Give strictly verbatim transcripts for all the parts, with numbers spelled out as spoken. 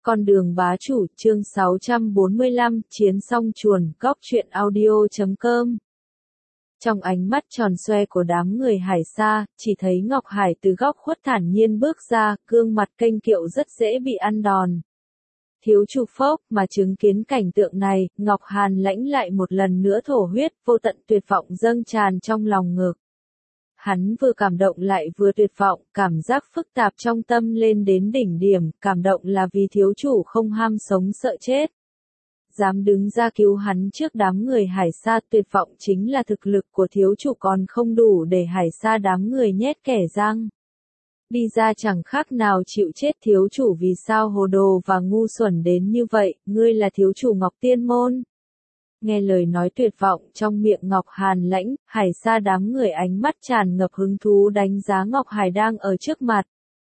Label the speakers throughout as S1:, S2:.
S1: Con đường bá chủ, chương sáu trăm bốn mươi lăm, chiến song chuồn, góc truyện audio chấm com. Trong ánh mắt tròn xoe của đám người Hải Sa, chỉ thấy Ngọc Hải từ góc khuất thản nhiên bước ra, gương mặt kênh kiệu rất dễ bị ăn đòn. Thiếu chủ Phốc, mà chứng kiến cảnh tượng này, Ngọc Hàn lãnh lại một lần nữa thổ huyết, vô tận tuyệt vọng dâng tràn trong lòng ngực. Hắn vừa cảm động lại vừa tuyệt vọng, cảm giác phức tạp trong tâm lên đến đỉnh điểm, cảm động là vì thiếu chủ không ham sống sợ chết. Dám đứng ra cứu hắn trước đám người Hải Sa, tuyệt vọng chính là thực lực của thiếu chủ còn không đủ để Hải Sa đám người nhét kẻ răng. Đi ra chẳng khác nào chịu chết. Thiếu chủ vì sao hồ đồ và ngu xuẩn đến như vậy, ngươi là thiếu chủ Ngọc Tiên Môn. Nghe lời nói tuyệt vọng trong miệng Ngọc Hàn lãnh, Hải Sa đám người ánh mắt tràn ngập hứng thú đánh giá Ngọc Hải đang ở trước mặt.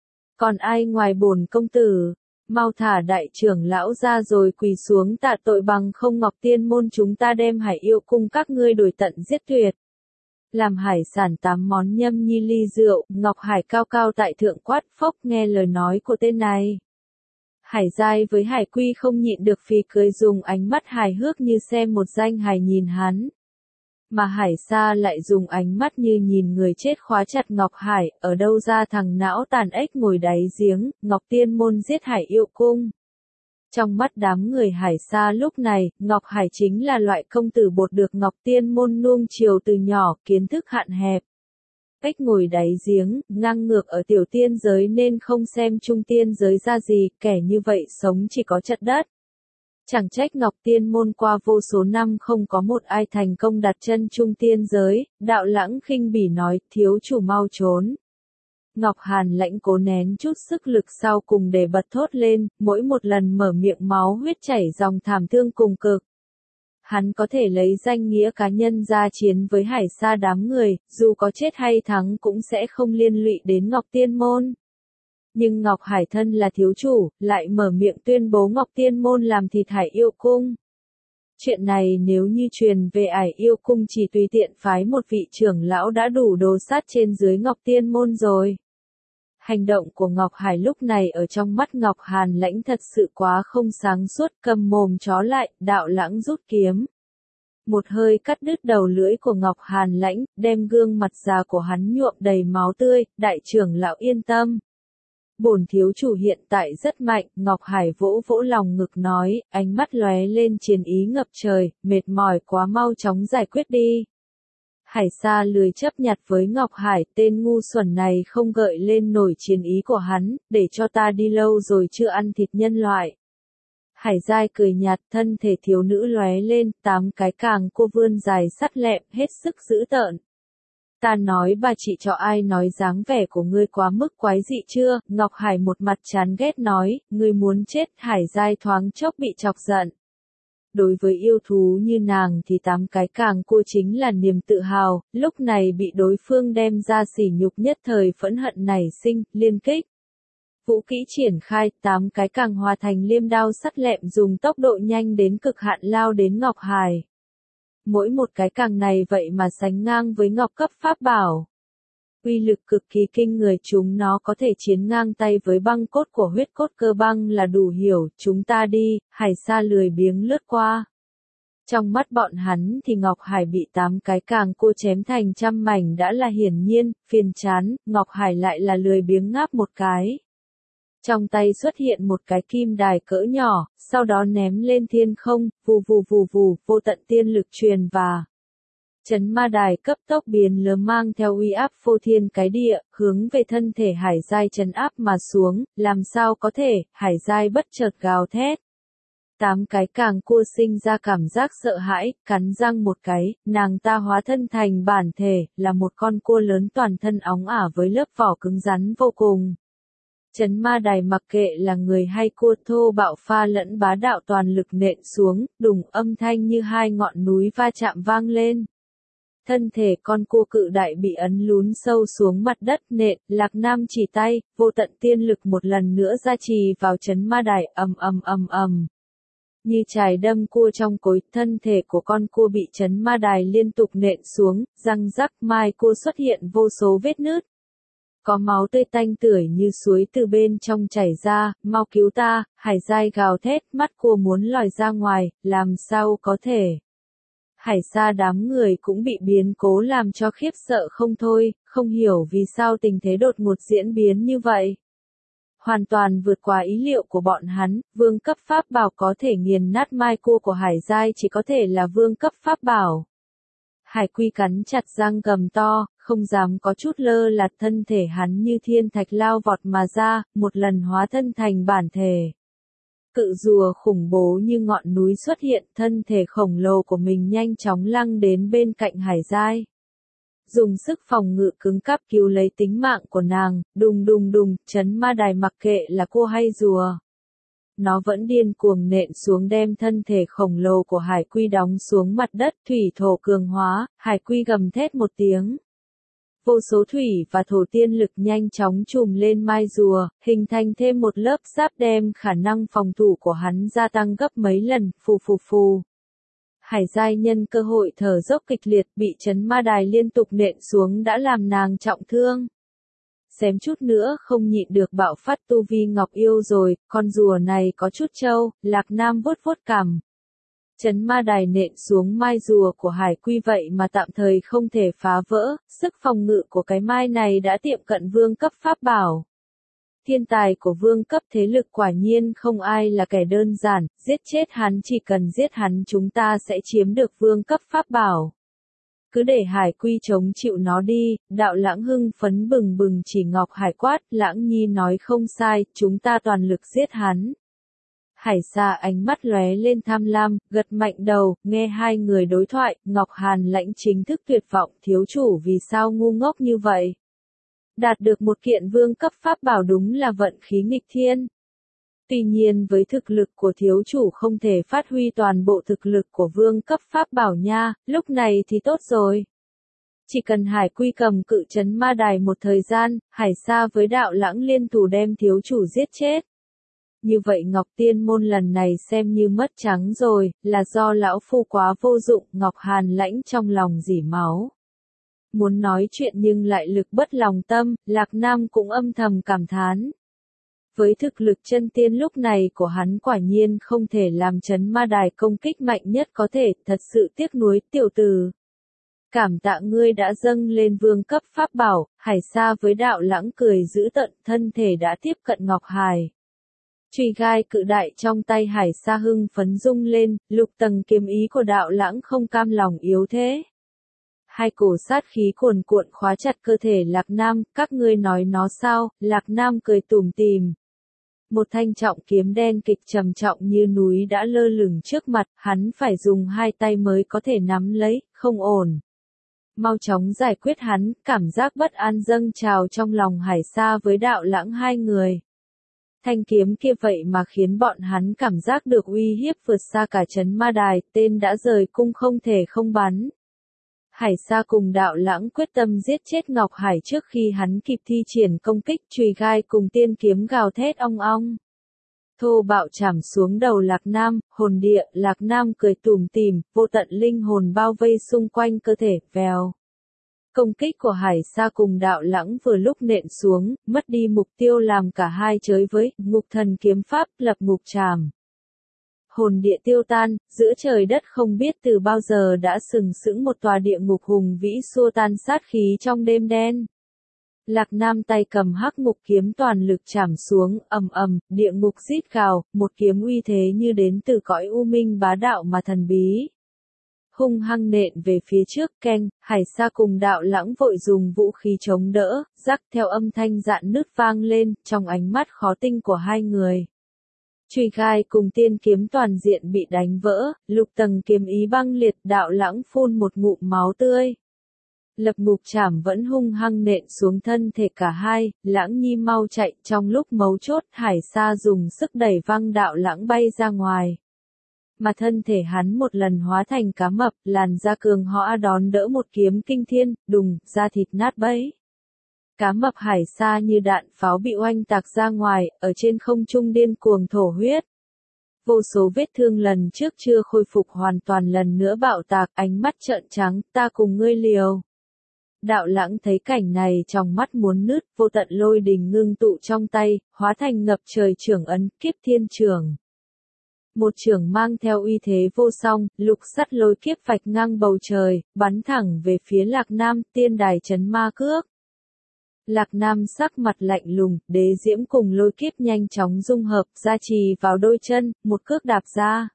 S1: Còn ai ngoài bổn công tử, mau thả đại trưởng lão ra rồi quỳ xuống tạ tội, bằng không Ngọc Tiên Môn chúng ta đem Hải Yêu Cung các ngươi đuổi tận giết tuyệt. Làm hải sản tám món nhâm nhi ly rượu, Ngọc Hải cao cao tại thượng quát Phốc. Nghe lời nói của tên này, Hải Giai với Hải Quy không nhịn được phì cười, dùng ánh mắt hài hước như xem một danh hài nhìn hắn. Mà Hải Sa lại dùng ánh mắt như nhìn người chết khóa chặt Ngọc Hải, ở đâu ra thằng não tàn ếch ngồi đáy giếng, Ngọc Tiên Môn giết Hải Yêu Cung. Trong mắt đám người Hải Sa lúc này, Ngọc Hải chính là loại công tử bột được Ngọc Tiên Môn nuông chiều từ nhỏ, kiến thức hạn hẹp. Cách ngồi đáy giếng, ngang ngược ở tiểu tiên giới nên không xem trung tiên giới ra gì, kẻ như vậy sống chỉ có chật đất. Chẳng trách Ngọc Tiên Môn qua vô số năm không có một ai thành công đặt chân trung tiên giới. Đạo Lãng khinh bỉ nói, thiếu chủ mau trốn. Ngọc Hàn lãnh cố nén chút sức lực sau cùng để bật thốt lên, mỗi một lần mở miệng máu huyết chảy dòng thảm thương cùng cực. Hắn có thể lấy danh nghĩa cá nhân ra chiến với Hải Sa đám người, dù có chết hay thắng cũng sẽ không liên lụy đến Ngọc Tiên Môn. Nhưng Ngọc Hải thân là thiếu chủ, lại mở miệng tuyên bố Ngọc Tiên Môn làm thịt Hải Yêu Cung. Chuyện này nếu như truyền về Hải Yêu Cung chỉ tùy tiện phái một vị trưởng lão đã đủ đồ sát trên dưới Ngọc Tiên Môn rồi. Hành động của Ngọc Hải lúc này ở trong mắt Ngọc Hàn lãnh thật sự quá không sáng suốt, cầm mồm chó lại. Đạo Lãng rút kiếm. Một hơi cắt đứt đầu lưỡi của Ngọc Hàn lãnh, đem gương mặt già của hắn nhuộm đầy máu tươi. Đại trưởng lão yên tâm. Bổn thiếu chủ hiện tại rất mạnh. Ngọc Hải vỗ vỗ lòng ngực nói, ánh mắt lóe lên chiến ý ngập trời, mệt mỏi quá mau chóng giải quyết đi. Hải Sa lười chấp nhặt với Ngọc Hải, tên ngu xuẩn này không gợi lên nổi chiến ý của hắn, để cho ta đi lâu rồi chưa ăn thịt nhân loại. Hải Giai cười nhạt, thân thể thiếu nữ lóe lên, tám cái càng cô vươn dài sắt lẹm, hết sức dữ tợn. Ta nói bà chị cho ai nói dáng vẻ của ngươi quá mức quái dị chưa? Ngọc Hải một mặt chán ghét nói, ngươi muốn chết. Hải Giai thoáng chốc bị chọc giận. Đối với yêu thú như nàng thì tám cái càng cô chính là niềm tự hào, lúc này bị đối phương đem ra sỉ nhục nhất thời phẫn hận nảy sinh, liên kích. Vũ kỹ triển khai, tám cái càng hòa thành liêm đao sắt lẹm dùng tốc độ nhanh đến cực hạn lao đến Ngọc Hải. Mỗi một cái càng này vậy mà sánh ngang với ngọc cấp pháp bảo. Uy lực cực kỳ kinh người, chúng nó có thể chiến ngang tay với băng cốt của huyết cốt cơ băng là đủ hiểu. Chúng ta đi. Hải Sa lười biếng lướt qua. Trong mắt bọn hắn thì Ngọc Hải bị tám cái càng cô chém thành trăm mảnh đã là hiển nhiên, phiền chán. Ngọc Hải lại là lười biếng ngáp một cái. Trong tay xuất hiện một cái kim đài cỡ nhỏ, sau đó ném lên thiên không, vù vù vù vù, vô tận tiên lực truyền và chấn ma đài cấp tốc biến lớn mang theo uy áp phô thiên cái địa, hướng về thân thể Hải Giai chấn áp mà xuống. Làm sao có thể? Hải Giai bất chợt gào thét. Tám cái càng cua sinh ra cảm giác sợ hãi, cắn răng một cái, nàng ta hóa thân thành bản thể, là một con cua lớn toàn thân óng ả với lớp vỏ cứng rắn vô cùng. Chấn ma đài mặc kệ là người hay cua, thô bạo pha lẫn bá đạo toàn lực nện xuống, đùng, âm thanh như hai ngọn núi va chạm vang lên. Thân thể con cua cự đại bị ấn lún sâu xuống mặt đất. Nện, Lạc Nam chỉ tay, vô tận tiên lực một lần nữa gia trì vào chấn ma đài, ầm ầm ầm ầm. Như chài đâm cua trong cối, thân thể của con cua bị chấn ma đài liên tục nện xuống, răng rắc, mai cua xuất hiện vô số vết nứt. có máu tươi tanh tưởi như suối từ bên trong chảy ra, mau cứu ta, Hải Giai gào thét, mắt cua muốn lòi ra ngoài, làm sao có thể. Hải Sa đám người cũng bị biến cố làm cho khiếp sợ không thôi, không hiểu vì sao tình thế đột ngột diễn biến như vậy. Hoàn toàn vượt qua ý liệu của bọn hắn, vương cấp pháp bảo có thể nghiền nát mai cua của Hải Giai chỉ có thể là vương cấp pháp bảo. Hải Quy cắn chặt răng gầm to, không dám có chút lơ là, thân thể hắn như thiên thạch lao vọt mà ra, một lần hóa thân thành bản thể. Cự rùa khủng bố như ngọn núi xuất hiện, thân thể khổng lồ của mình nhanh chóng lăng đến bên cạnh Hải Giai. Dùng sức phòng ngự cứng cáp cứu lấy tính mạng của nàng, đùng đùng đùng, chấn ma đài mặc kệ là cua hay rùa. Nó vẫn điên cuồng nện xuống đem thân thể khổng lồ của Hải Quy đóng xuống mặt đất, thủy thổ cường hóa, Hải Quy gầm thét một tiếng. Vô số thủy và thổ tiên lực nhanh chóng trùm lên mai rùa, hình thành thêm một lớp giáp đem khả năng phòng thủ của hắn gia tăng gấp mấy lần, phù phù phù. Hải Giai nhân cơ hội thở dốc kịch liệt, bị chấn ma đài liên tục nện xuống đã làm nàng trọng thương. Xém chút nữa không nhịn được bạo phát tu vi Ngọc Yêu rồi, con rùa này có chút trâu, Lạc Nam vuốt vuốt cằm. Chấn ma đài nện xuống mai rùa của Hải Quy vậy mà tạm thời không thể phá vỡ, sức phòng ngự của cái mai này đã tiệm cận vương cấp pháp bảo. Thiên tài của vương cấp thế lực quả nhiên không ai là kẻ đơn giản, giết chết hắn, chỉ cần giết hắn chúng ta sẽ chiếm được vương cấp pháp bảo. Cứ để Hải Quy chống chịu nó đi, đạo lãng hưng phấn bừng bừng chỉ Ngọc Hải quát, Lãng Nhi nói không sai, chúng ta toàn lực giết hắn. Hải Sa ánh mắt lóe lên tham lam, gật mạnh đầu, nghe hai người đối thoại, Ngọc Hàn Lãnh chính thức tuyệt vọng, thiếu chủ vì sao ngu ngốc như vậy. Đạt được một kiện vương cấp pháp bảo đúng là vận khí nghịch thiên. Tuy nhiên với thực lực của thiếu chủ không thể phát huy toàn bộ thực lực của vương cấp pháp bảo nha, lúc này thì tốt rồi. Chỉ cần Hải Quy cầm cự trấn ma đài một thời gian, Hải Sa với đạo lãng liên thủ đem thiếu chủ giết chết. Như vậy Ngọc Tiên Môn lần này xem như mất trắng rồi, là do lão phu quá vô dụng, Ngọc Hàn Lãnh trong lòng rỉ máu. Muốn nói chuyện nhưng lại lực bất lòng tâm, Lạc Nam cũng âm thầm cảm thán. Với thực lực chân tiên lúc này của hắn quả nhiên không thể làm trấn ma đài công kích mạnh nhất có thể, thật sự tiếc nuối, tiểu tử. Cảm tạ ngươi đã dâng lên vương cấp pháp bảo, Hải Sa với đạo lãng cười giữ tận, thân thể đã tiếp cận Ngọc Hải. Chùy gai cự đại trong tay Hải Sa hưng phấn rung lên, lục tầng kiếm ý của đạo lãng không cam lòng yếu thế. Hai cổ sát khí cuồn cuộn khóa chặt cơ thể Lạc Nam, các ngươi nói nó sao, Lạc Nam cười tủm tỉm. Một thanh trọng kiếm đen kịch trầm trọng như núi đã lơ lửng trước mặt, hắn phải dùng hai tay mới có thể nắm lấy, không ổn. Mau chóng giải quyết hắn, cảm giác bất an dâng trào trong lòng Hải Sa với đạo lãng hai người. Thanh kiếm kia vậy mà khiến bọn hắn cảm giác được uy hiếp vượt xa cả trấn ma đài, tên đã rời cung không thể không bắn. Hải Sa cùng đạo lãng quyết tâm giết chết Ngọc Hải trước khi hắn kịp thi triển công kích, chùy gai cùng tiên kiếm gào thét ong ong. Thô bạo chảm xuống đầu Lạc Nam, hồn địa, Lạc Nam cười tủm tỉm, vô tận linh hồn bao vây xung quanh cơ thể, vèo. Công kích của Hải Sa cùng đạo lãng vừa lúc nện xuống, mất đi mục tiêu làm cả hai chới với, ngục thần kiếm pháp, lập ngục trảm. Hồn địa tiêu tan, giữa trời đất không biết từ bao giờ đã sừng sững một tòa địa ngục hùng vĩ xua tan sát khí trong đêm đen. Lạc Nam tay cầm hắc ngục kiếm toàn lực chảm xuống, ầm ầm, địa ngục rít gào, một kiếm uy thế như đến từ cõi u minh bá đạo mà thần bí. Hung hăng nện về phía trước, keng, Hải Sa cùng đạo lãng vội dùng vũ khí chống đỡ, rắc theo âm thanh dạn nứt vang lên, trong ánh mắt khó tinh của hai người. Chùy gai cùng tiên kiếm toàn diện bị đánh vỡ, lục tầng kiếm ý băng liệt, đạo lãng phun một ngụm máu tươi. Lập ngục trảm vẫn hung hăng nện xuống thân thể cả hai, Lãng Nhi mau chạy, trong lúc mấu chốt, Hải Sa dùng sức đẩy văng đạo lãng bay ra ngoài. Mà thân thể hắn một lần hóa thành cá mập, làn da cường hõa đón đỡ một kiếm kinh thiên, đùng, da thịt nát bấy. Cá mập Hải Sa như đạn pháo bị oanh tạc ra ngoài, ở trên không trung điên cuồng thổ huyết. Vô số vết thương lần trước chưa khôi phục hoàn toàn lần nữa bạo tạc, ánh mắt trợn trắng, ta cùng ngươi liều. Đạo Lãng thấy cảnh này trong mắt muốn nứt, vô tận lôi đình ngưng tụ trong tay, hóa thành ngập trời trưởng ấn, kiếp thiên trường. Một trường mang theo uy thế vô song, lục sắt lôi kiếp vạch ngang bầu trời, bắn thẳng về phía Lạc Nam, tiên đài chấn ma cước. Lạc Nam sắc mặt lạnh lùng, đế diễm cùng lôi kiếp nhanh chóng dung hợp, gia trì vào đôi chân, một cước đạp ra.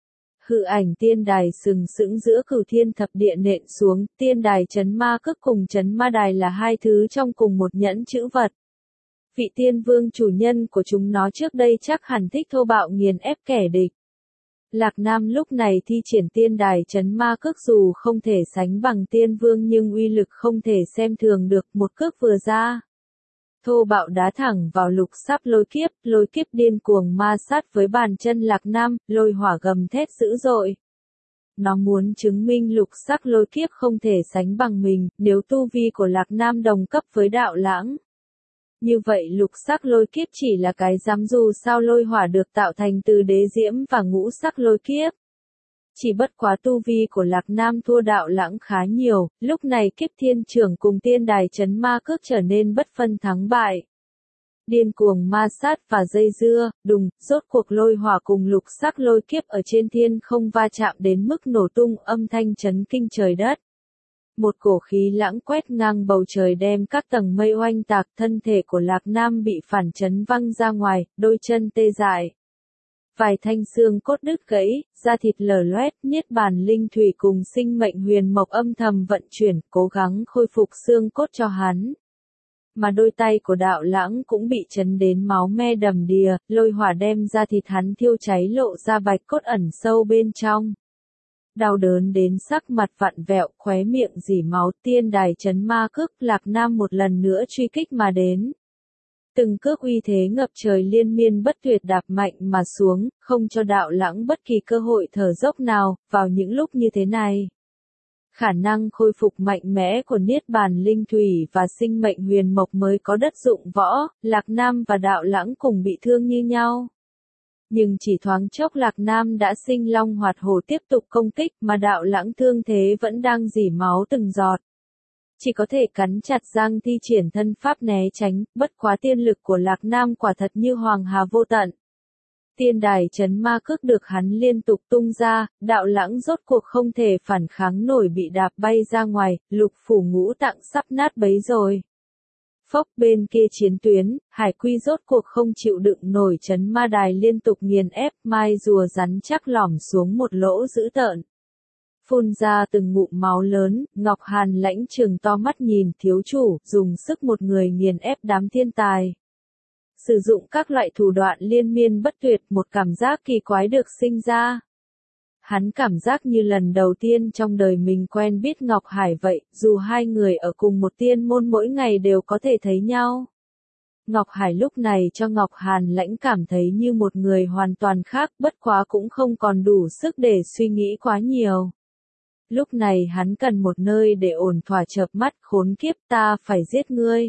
S1: Hư ảnh tiên đài sừng sững giữa cửu thiên thập địa nện xuống, tiên đài chấn ma cước cùng chấn ma đài là hai thứ trong cùng một nhẫn chữ vật. Vị tiên vương chủ nhân của chúng nó trước đây chắc hẳn thích thô bạo nghiền ép kẻ địch. Lạc Nam lúc này thi triển tiên đài chấn ma cước dù không thể sánh bằng tiên vương nhưng uy lực không thể xem thường được, một cước vừa ra. Thô bạo đá thẳng vào lục sắp lôi kiếp, lôi kiếp điên cuồng ma sát với bàn chân Lạc Nam, lôi hỏa gầm thét dữ dội. Nó muốn chứng minh lục sắc lôi kiếp không thể sánh bằng mình, nếu tu vi của Lạc Nam đồng cấp với Đạo Lãng. Như vậy lục sắc lôi kiếp chỉ là cái giám, dù sao lôi hỏa được tạo thành từ đế diễm và ngũ sắc lôi kiếp. Chỉ bất quá tu vi của Lạc Nam thua Đạo Lãng khá nhiều, lúc này kiếp thiên trưởng cùng tiên đài chấn ma cước trở nên bất phân thắng bại. Điên cuồng ma sát và dây dưa, đùng, rốt cuộc lôi hỏa cùng lục sắc lôi kiếp ở trên thiên không va chạm đến mức nổ tung, âm thanh chấn kinh trời đất. Một cổ khí lãng quét ngang bầu trời đem các tầng mây oanh tạc, thân thể của Lạc Nam bị phản chấn văng ra ngoài, đôi chân tê dại. Vài thanh xương cốt đứt gãy, da thịt lở loét, niết bàn linh thủy cùng sinh mệnh huyền mộc âm thầm vận chuyển, cố gắng khôi phục xương cốt cho hắn. Mà đôi tay của Đạo Lãng cũng bị chấn đến máu me đầm đìa, lôi hỏa đem da thịt hắn thiêu cháy lộ ra bạch cốt ẩn sâu bên trong. Đau đớn đến sắc mặt vặn vẹo, khóe miệng rỉ máu, tiên đài chấn ma cước, Lạc Nam một lần nữa truy kích mà đến. Từng cước uy thế ngập trời liên miên bất tuyệt đạp mạnh mà xuống, không cho Đạo Lãng bất kỳ cơ hội thở dốc nào, vào những lúc như thế này. Khả năng khôi phục mạnh mẽ của niết bàn linh thủy và sinh mệnh huyền mộc mới có đất dụng võ, Lạc Nam và Đạo Lãng cùng bị thương như nhau. Nhưng chỉ thoáng chốc Lạc Nam đã sinh long hoạt hổ tiếp tục công kích mà Đạo Lãng thương thế vẫn đang rỉ máu từng giọt. Chỉ có thể cắn chặt răng thi triển thân pháp né tránh, bất quá tiên lực của Lạc Nam quả thật như hoàng hà vô tận. Tiên đài chấn ma cước được hắn liên tục tung ra, Đạo Lãng rốt cuộc không thể phản kháng nổi bị đạp bay ra ngoài, lục phủ ngũ tạng sắp nát bấy rồi. Phốc bên kia chiến tuyến, Hải Quy rốt cuộc không chịu đựng nổi chấn ma đài liên tục nghiền ép, mai rùa rắn chắc lỏm xuống một lỗ dữ tợn. Phun ra từng ngụm máu lớn, Ngọc Hàn Lãnh trừng to mắt nhìn thiếu chủ, dùng sức một người nghiền ép đám thiên tài. Sử dụng các loại thủ đoạn liên miên bất tuyệt, một cảm giác kỳ quái được sinh ra. Hắn cảm giác như lần đầu tiên trong đời mình quen biết Ngọc Hải vậy, dù hai người ở cùng một tiên môn mỗi ngày đều có thể thấy nhau. Ngọc Hải lúc này cho Ngọc Hàn Lãnh cảm thấy như một người hoàn toàn khác, bất quá cũng không còn đủ sức để suy nghĩ quá nhiều. Lúc này hắn cần một nơi để ổn thỏa, chợp mắt, khốn kiếp, ta phải giết ngươi.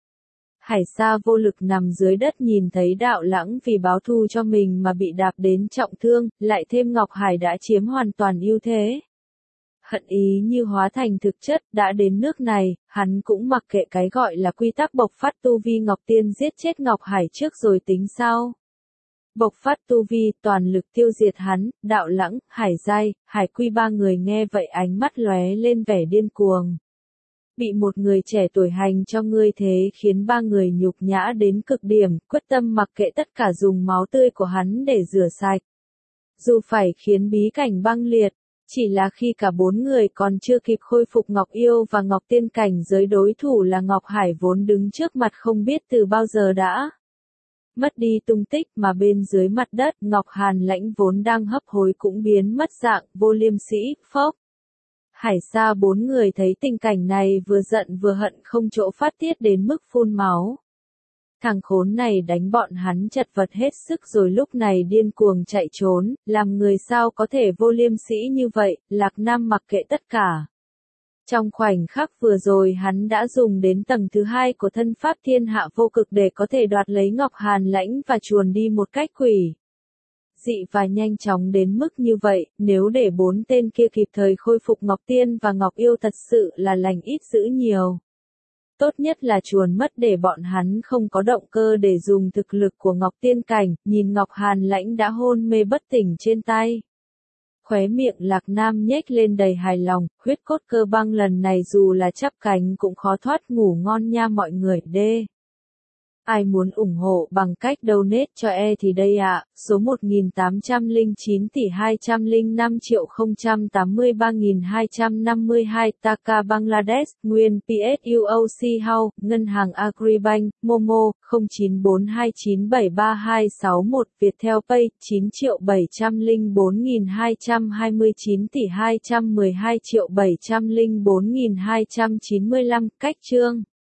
S1: Hải Sa vô lực nằm dưới đất nhìn thấy Đạo Lãng vì báo thù cho mình mà bị đạp đến trọng thương, lại thêm Ngọc Hải đã chiếm hoàn toàn ưu thế. Hận ý như hóa thành thực chất, đã đến nước này, hắn cũng mặc kệ cái gọi là quy tắc bộc phát tu vi, Ngọc Tiên giết chết Ngọc Hải trước rồi tính sau. Bộc phát tu vi, toàn lực tiêu diệt hắn, Đạo Lãng, Hải Giai, Hải Quy ba người nghe vậy ánh mắt lóe lên vẻ điên cuồng. Bị một người trẻ tuổi hành cho ngươi thế khiến ba người nhục nhã đến cực điểm, quyết tâm mặc kệ tất cả dùng máu tươi của hắn để rửa sạch. Dù phải khiến bí cảnh băng liệt, chỉ là khi cả bốn người còn chưa kịp khôi phục Ngọc Yêu và Ngọc Tiên cảnh giới, đối thủ là Ngọc Hải vốn đứng trước mặt không biết từ bao giờ đã mất đi tung tích, mà bên dưới mặt đất, Ngọc Hàn Lãnh vốn đang hấp hối cũng biến mất dạng, Vô Liêm Sĩ, phốc. Hải Sa bốn người thấy tình cảnh này vừa giận vừa hận không chỗ phát tiết đến mức phun máu. Thằng khốn này đánh bọn hắn chật vật hết sức rồi lúc này điên cuồng chạy trốn, làm người sao có thể vô liêm sĩ như vậy, Lạc Nam mặc kệ tất cả. Trong khoảnh khắc vừa rồi hắn đã dùng đến tầng thứ hai của thân pháp thiên hạ vô cực để có thể đoạt lấy Ngọc Hàn Lãnh và chuồn đi một cách quỷ dị và nhanh chóng đến mức như vậy, nếu để bốn tên kia kịp thời khôi phục Ngọc Tiên và Ngọc Yêu thật sự là lành ít dữ nhiều. Tốt nhất là chuồn mất để bọn hắn không có động cơ để dùng thực lực của Ngọc Tiên cảnh, nhìn Ngọc Hàn Lãnh đã hôn mê bất tỉnh trên tay. Khóe miệng Lạc Nam nhếch lên đầy hài lòng, huyết cốt cơ băng lần này dù là chắp cánh cũng khó thoát ngủ ngon nha mọi người đê. Ai muốn ủng hộ bằng cách donate cho E thì đây ạ, số một nghìn tám trăm lẻ chín tỷ hai trăm lẻ năm triệu không trăm tám mươi ba nghìn hai trăm năm mươi hai Taka Bangladesh, nguyên pê ét u o xê House, Ngân hàng Agribank, Momo, không chín bốn hai chín bảy ba hai sáu một, Viettel Pay, chín triệu bảy trăm lẻ bốn nghìn hai trăm hai mươi chín tỷ hai trăm mười hai triệu bảy trăm lẻ bốn nghìn hai trăm chín mươi lăm, cách chương.